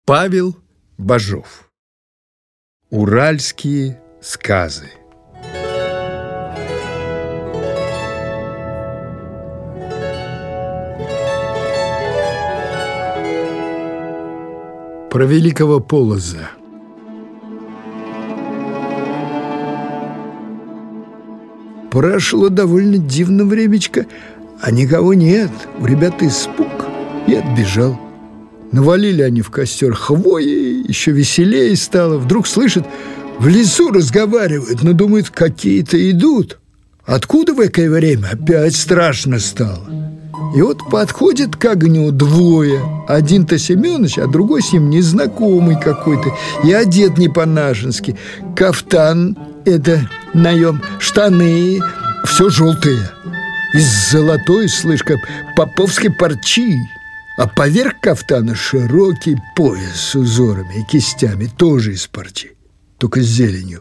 Павел Бажов. Уральские сказы. Про великого Полоза. Прошло довольно дивно времечко, а никого нет. У ребят испуг, и отбежал. Навалили они в костер хвои, еще веселее стало. Вдруг слышат, в лесу разговаривают, но думают, какие-то идут. Откуда в экое время? Опять страшно стало. И вот подходят к огню двое. Один-то Семёныч, а другой с ним незнакомый какой-то. И одет не по-нашенски. Кафтан это наем, штаны все желтые. Из золотой, слышка, поповской парчи. А поверх кафтана широкий пояс с узорами и кистями, тоже из парчи, только с зеленью.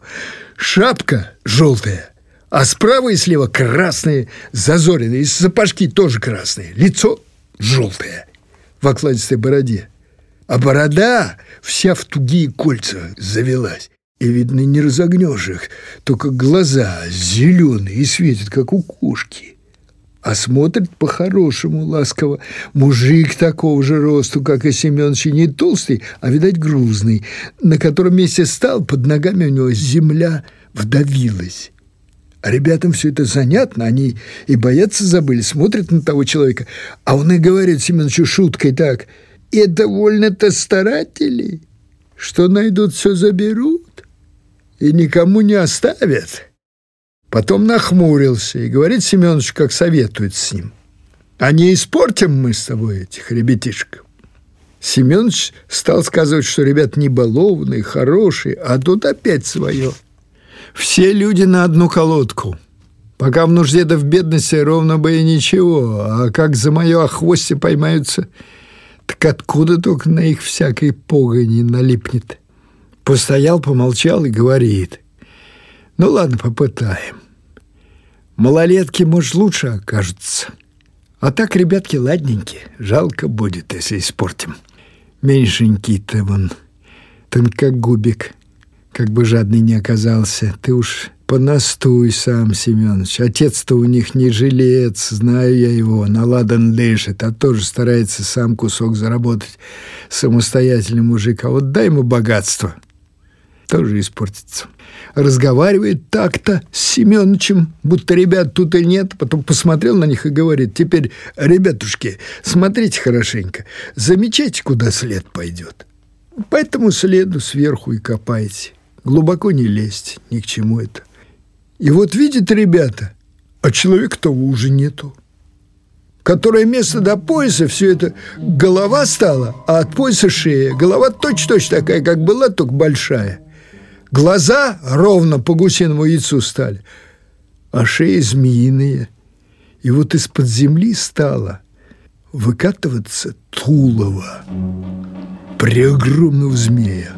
Шапка желтая, а справа и слева красные зазоренные, и сапожки тоже красные. Лицо желтое, в окладистой бороде. А борода вся в тугие кольца завелась. И, видно, не разогнешь их, только глаза зеленые и светят, как у кошки. А смотрит по-хорошему, ласково. Мужик такого же росту, как и Семёныч, не толстый, а, видать, грузный, на котором месте стал, под ногами у него земля вдавилась. А ребятам все это занятно, они и бояться забыли, смотрят на того человека. А он и говорит Семёнычу шуткой так: «Это вольно-то старатели, что найдут, все заберут и никому не оставят». Потом нахмурился и говорит Семёныч, как советует с ним: «А не испортим мы с тобой этих ребятишек?» Семёныч стал сказывать, что ребят не балованные, хорошие, а тут опять свое. Все люди на одну колодку. Пока в нужде да в бедности ровно бы и ничего, а как за моё охвостье поймаются, так откуда только на их всякой погони налипнет? Постоял, помолчал и говорит: «Ну ладно, попытаем. Малолетки, может, лучше окажутся. А так, ребятки, ладненькие. Жалко будет, если испортим. Меньшенький-то вон, тонкогубик, как бы жадный не оказался. Ты уж понастуй сам, Семёныч. Отец-то у них не жилец, знаю я его, наладан дышит, а тоже старается сам кусок заработать. Самостоятельный мужик. А вот дай ему богатство, тоже испортится». Разговаривает так-то с Семёнычем, будто ребят тут и нет. Потом посмотрел на них и говорит: «Теперь, ребятушки, смотрите хорошенько, замечайте, куда след пойдет. По этому следу сверху и копайте. Глубоко не лезьте, ни к чему это». И вот видят ребята, а человека того уже нету. Которое место до пояса, все это голова стала, а от пояса шея. Голова точь-точь такая, как была, только большая. Глаза ровно по гусиному яйцу стали, а шея змеиная. И вот из-под земли стало выкатываться тулово преогромного змея.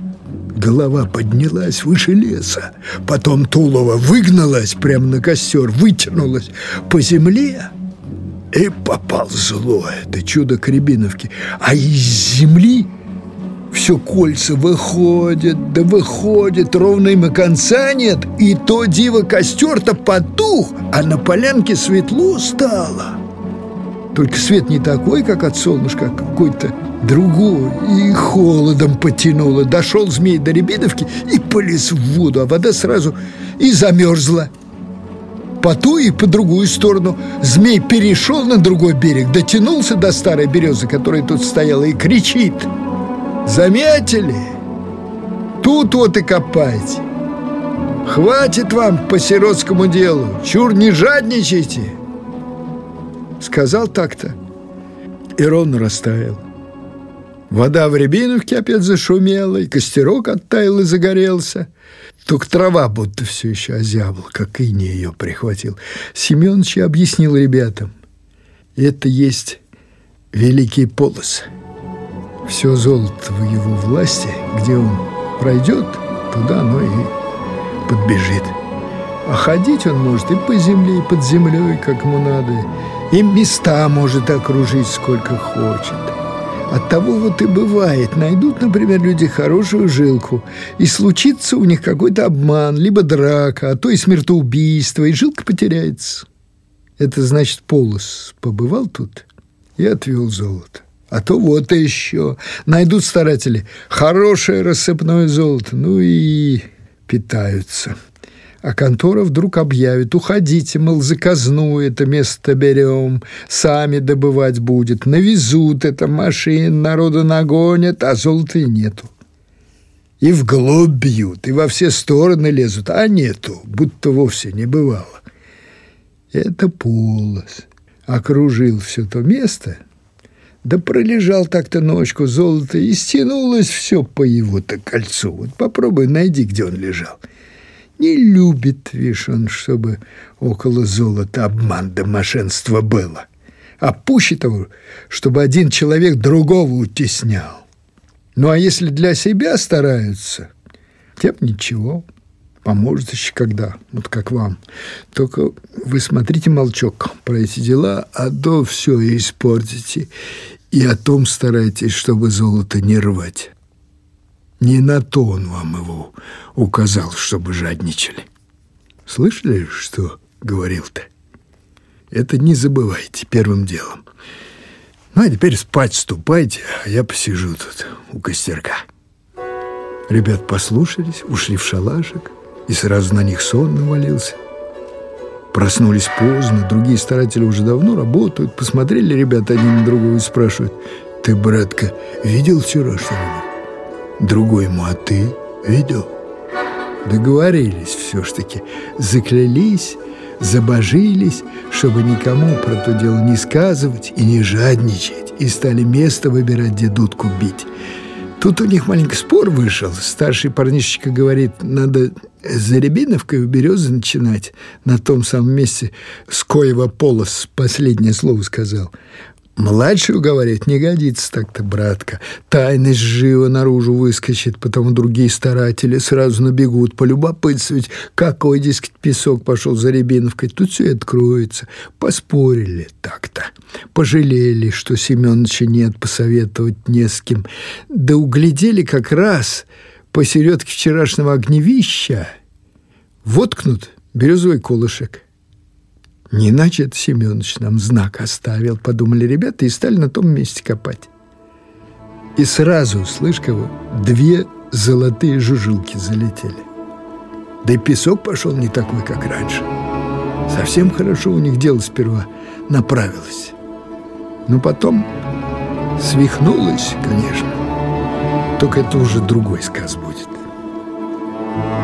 Голова поднялась выше леса, потом тулово выгналось прямо на костер, вытянулось по земле и попал злое, это чудо к Рябиновке. А из земли все кольца выходят, да выходят, ровно им и конца нет. И то диво, костер-то потух, а на полянке светло стало. Только свет не такой, как от солнышка, а какой-то другой. И холодом потянуло. Дошел змей до Рябиновки и полез в воду, а вода сразу и замерзла. По ту и по другую сторону. Змей перешел на другой берег, дотянулся до старой березы, которая тут стояла, и кричит: «Заметили? Тут вот и копайте. Хватит вам по сиротскому делу, чур не жадничайте». Сказал так-то и ровно растаял. Вода в Рябиновке опять зашумела, и костерок оттаял и загорелся. Только трава будто все еще озябла, как иней ее прихватил. Семёныч объяснил ребятам: это есть великий Полоз. Все золото в его власти, где он пройдет, туда оно и подбежит. А ходить он может и по земле, и под землей, как ему надо, и места может окружить сколько хочет. Оттого вот и бывает, найдут, например, люди хорошую жилку, и случится у них какой-то обман, либо драка, а то и смертоубийство, и жилка потеряется. Это значит, Полос побывал тут и отвел золото. А то вот и еще. Найдут старатели хорошее рассыпное золото, ну и питаются. А контора вдруг объявит: уходите, мол, за казну это место берем, сами добывать будет. Навезут это машин, народу нагонят, а золота и нету. И вглубь бьют, и во все стороны лезут, а нету, будто вовсе не бывало. Это Полос окружил все то место, да пролежал так-то ночку золото, и стянулось все по его-то кольцу. Вот попробуй найди, где он лежал. Не любит, видишь, он, чтобы около золота обман да мошенство было. А пуще того, чтобы один человек другого утеснял. Ну, а если для себя стараются, тем ничего. Поможет еще когда, вот как вам. Только вы смотрите молчок про эти дела, а то все испортите. И о том старайтесь, чтобы золото не рвать. Не на то он вам его указал, чтобы жадничали. Слышали, что говорил-то? Это не забывайте первым делом. Ну, а теперь спать ступайте, а я посижу тут у костерка. Ребят послушались, ушли в шалашик, и сразу на них сон навалился. Проснулись поздно, другие старатели уже давно работают. Посмотрели ребята один на другого и спрашивают: ты, братка, видел вчера что-нибудь? Другой ему: а ты видел? Договорились все ж таки, заклялись, забожились, чтобы никому про то дело не сказывать и не жадничать, и стали место выбирать, где дудку бить. Тут у них маленький спор вышел. Старший парнишечка говорит: надо за Рябиновкой у березы начинать, на том самом месте, с коего Полос последнее слово сказал. Младший говорит: не годится так-то, братка. Тайность живо наружу выскочит, потому другие старатели сразу набегут полюбопытствовать, какой, дескать, песок пошел за Рябиновкой. Тут все откроется. Поспорили так-то. Пожалели, что Семёныча нет, посоветовать не с кем. Да углядели как раз посередке вчерашнего огневища воткнут березовый колышек. Не иначе это Семёныч нам знак оставил, подумали ребята и стали на том месте копать. И сразу, слышь кого, 2 золотые жужелки залетели. Да и песок пошел не такой, как раньше. Совсем хорошо у них дело сперва направилось. Но потом свихнулось, конечно. Только это уже другой сказ будет.